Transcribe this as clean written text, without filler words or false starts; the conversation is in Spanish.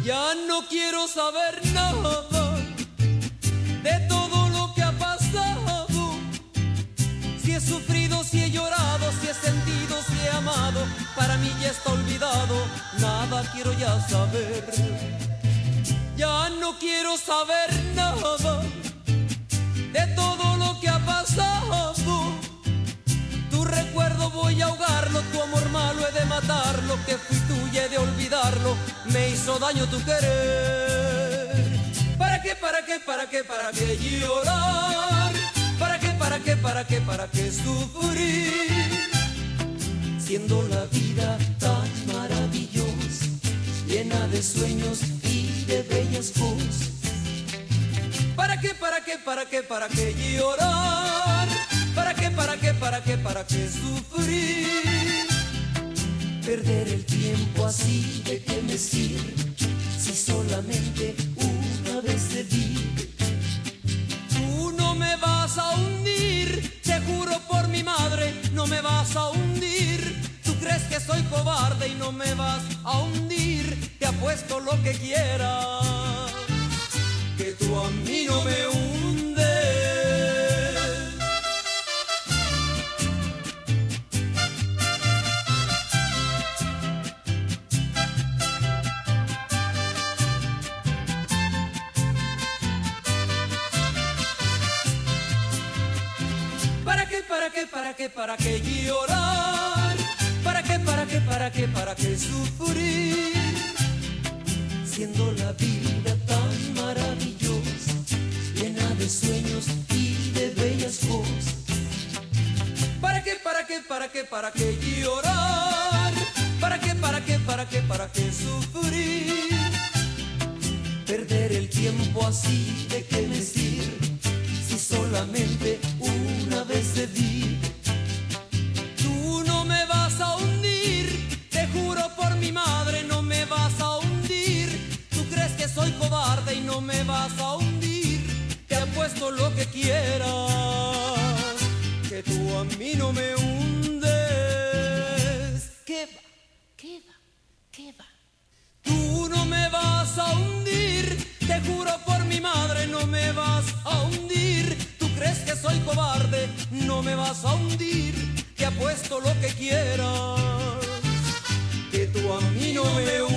Ya no quiero saber nada de todo lo que ha pasado. Si he sufrido, si he llorado, si he sentido, si he amado, para mí ya está olvidado, nada quiero ya saber. Ya no quiero saber nada de todo lo que ha pasado. Tu recuerdo voy a ahogarlo, tu amor malo he de matarlo, que fui tuya he de olvidarlo, me hizo daño tu querer. ¿Para qué, para qué, para qué, para qué llorar? ¿Para qué, para qué, para qué, para qué sufrir? Siendo la vida tan maravillosa, llena de sueños y de bellas cosas. ¿Para qué, para qué, para qué, para qué llorar? ¿Para qué, para qué, para qué, para qué sufrir? Perder el tiempo así, ¿de qué me sirve? Si solamente una vez se vive. Tú no me vas a hundir, te juro por mi madre, no me vas a hundir. Tú crees que soy cobarde y no me vas a hundir. Te apuesto lo que quieras, que tú a mí no me hundes. ¿Para qué, para qué, para qué, para qué llorar? ¿Para qué, para qué, para qué, para qué sufrir? Siendo la vida tan maravillosa, llena de sueños y de bellas cosas. ¿Para qué, para qué, para qué, para qué llorar? ¿Para qué, para qué, para qué, para qué sufrir? Perder el tiempo así, ¿de qué me sirve? Si solamente una vez se vive. Tú no me vas a hundir, te juro por mi madre, no me vas a hundir. Tú crees que soy cobarde y no me vas a hundir. Te apuesto lo que quieras, que tú a mí no me hundes. ¿Qué va? ¿Qué va? ¿Qué va? Tú no me vas a hundir, te juro por mi madre, no me vas a hundir. Tú crees que soy cobarde, no me vas a hundir. Te apuesto lo que quieras, que tú a mí no me hundes.